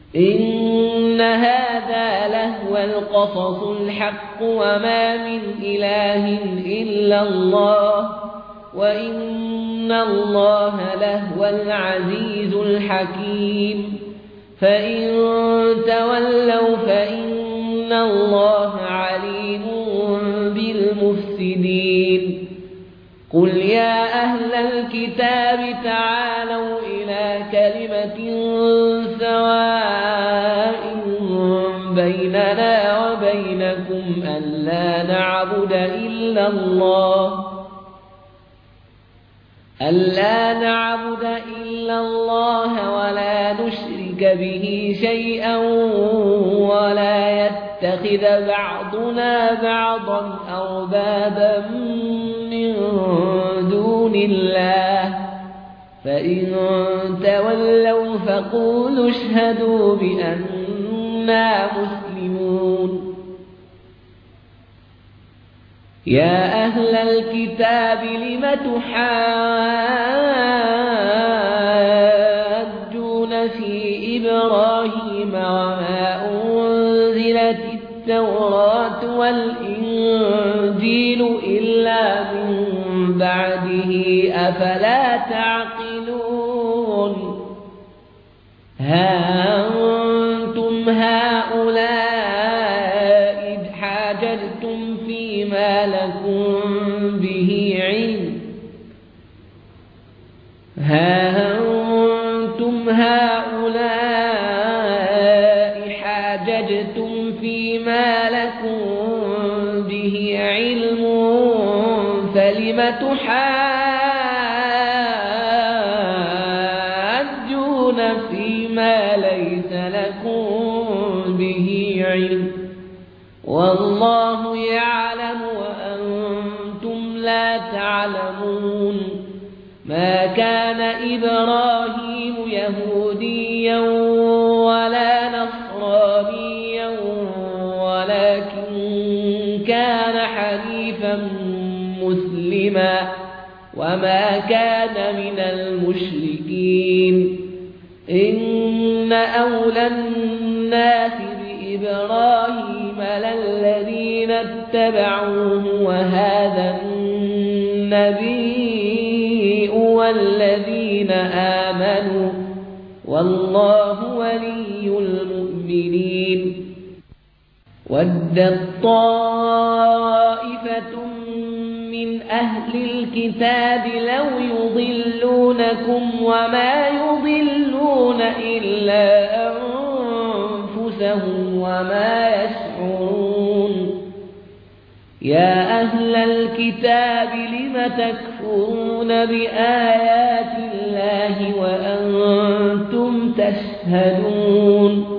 إن هذا لهو القصص الحق وما من إله إلا الله وإن الله لهو العزيز الحكيم فإن تولوا فإن الله عليم بالمفسدين قل يا أهل الكتاب تعالوا إلى كلمة سواء بيننا وبينكم ألا نعبد إلا الله ولا نشرك به شيئا ولا يتخذ بعضنا بعضا أربابا من دون الله فإن تولوا فقولوا اشهدوا بأننا مسلمون يا أهل الكتاب لم تحاجون في إبراهيم وما أنزلت التوراة والإنجيل إلا من بعده أفلا تعقلون ها أنتم هؤلاء إذ حاججتم فيما لكم به علم فلم تحاجون فيما ليس لكم به علم والله يعلم وأنتم لا تعلمون ما كان إبراهيم يهوديا ولا نصرانيا ولكن كان حنيفا مسلما وما كان من المشركين إن أولى الناس بإبراهيم للذين اتبعوه وهذا النبي والذين آمنوا والله ولي المؤمنين ودت طائفة من أهل الكتاب لو يضلونكم وما يضلون إلا أنفسهم وما يشعرون يا أهل الكتاب لم تكفرون بآيات الله وأنتم تشهدون